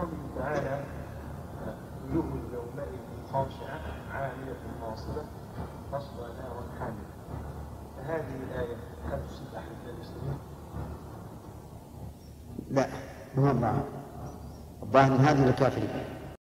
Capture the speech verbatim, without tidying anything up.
قوله تعالى وجوه يومئذ خاشعة عاملة ناصبة تصلى نارا حامية، فهذه الآية هل تصيب أحد من المسلمين؟ لا، ما هو الظاهر. الظاهر هذه الكافرين.